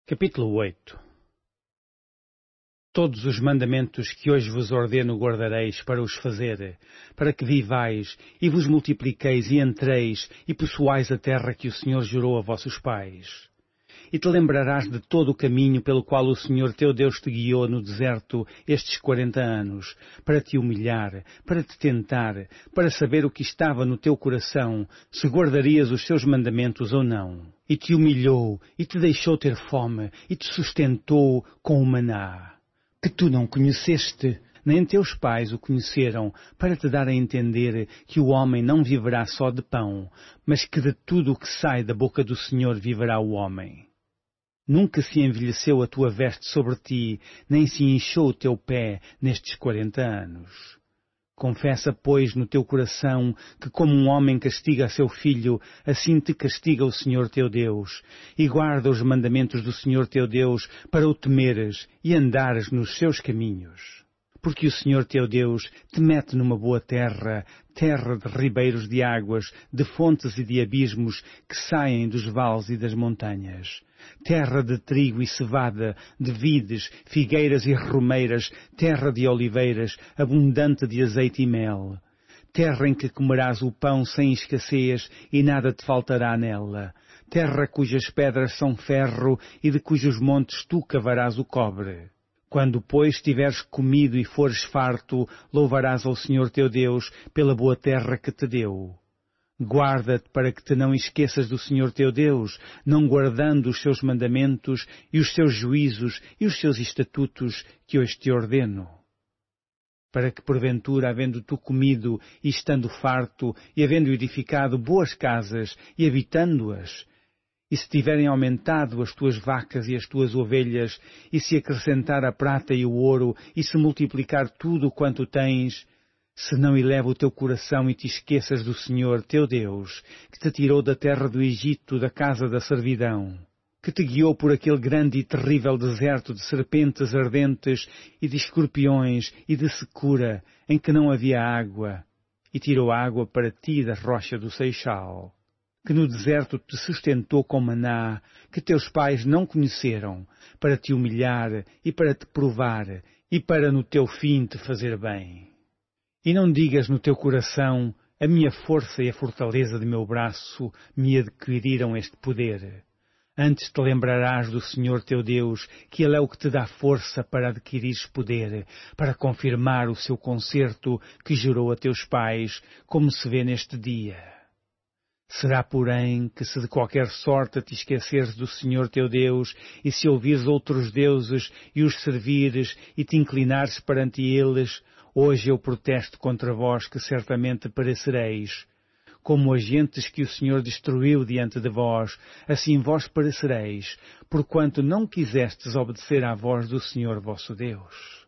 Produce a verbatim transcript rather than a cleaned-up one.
Capítulo oito. Todos os mandamentos que hoje vos ordeno guardareis para os fazer, para que vivais e vos multipliqueis e entreis e possuais a terra que o Senhor jurou a vossos pais. E te lembrarás de todo o caminho pelo qual o Senhor teu Deus te guiou no deserto estes quarenta anos, para te humilhar, para te tentar, para saber o que estava no teu coração, se guardarias os seus mandamentos ou não. E te humilhou, e te deixou ter fome, e te sustentou com o maná, que tu não conheceste, nem teus pais o conheceram, para te dar a entender que o homem não viverá só de pão, mas que de tudo o que sai da boca do Senhor viverá o homem. Nunca se envelheceu a tua veste sobre ti, nem se inchou o teu pé nestes quarenta anos. Confessa, pois, no teu coração que como um homem castiga a seu filho, assim te castiga o Senhor teu Deus, e guarda os mandamentos do Senhor teu Deus para o temeres e andares nos seus caminhos. Porque o Senhor teu Deus te mete numa boa terra, terra de ribeiros de águas, de fontes e de abismos que saem dos vales e das montanhas. Terra de trigo e cevada, de vides, figueiras e romeiras, terra de oliveiras, abundante de azeite e mel. Terra em que comerás o pão sem escassez e nada te faltará nela. Terra cujas pedras são ferro e de cujos montes tu cavarás o cobre. Quando, pois, tiveres comido e fores farto, louvarás ao Senhor teu Deus pela boa terra que te deu. Guarda-te para que te não esqueças do Senhor teu Deus, não guardando os seus mandamentos e os seus juízos e os seus estatutos que hoje te ordeno. Para que, porventura, havendo tu comido e estando farto, e havendo edificado boas casas e habitando-as, e se tiverem aumentado as tuas vacas e as tuas ovelhas, e se acrescentar a prata e o ouro, e se multiplicar tudo quanto tens, se não eleva o teu coração e te esqueças do Senhor teu Deus, que te tirou da terra do Egito, da casa da servidão, que te guiou por aquele grande e terrível deserto de serpentes ardentes e de escorpiões e de secura, em que não havia água, e tirou água para ti da rocha do Seixal, que no deserto te sustentou com maná, que teus pais não conheceram, para te humilhar e para te provar, e para no teu fim te fazer bem. E não digas no teu coração, a minha força e a fortaleza de meu braço me adquiriram este poder. Antes te lembrarás do Senhor teu Deus, que Ele é o que te dá força para adquirires poder, para confirmar o seu concerto que jurou a teus pais, como se vê neste dia. Será, porém, que se de qualquer sorte te esqueceres do Senhor teu Deus, e se ouvires outros deuses e os servires e te inclinares perante eles, hoje eu protesto contra vós que certamente perecereis. Como as gentes que o Senhor destruiu diante de vós, assim vós perecereis, porquanto não quisestes obedecer à voz do Senhor vosso Deus.